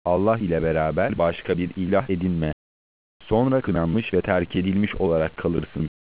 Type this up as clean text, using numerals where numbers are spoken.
Allah ile beraber başka bir ilah edinme. Sonra kınanmış ve terk edilmiş olarak kalırsın.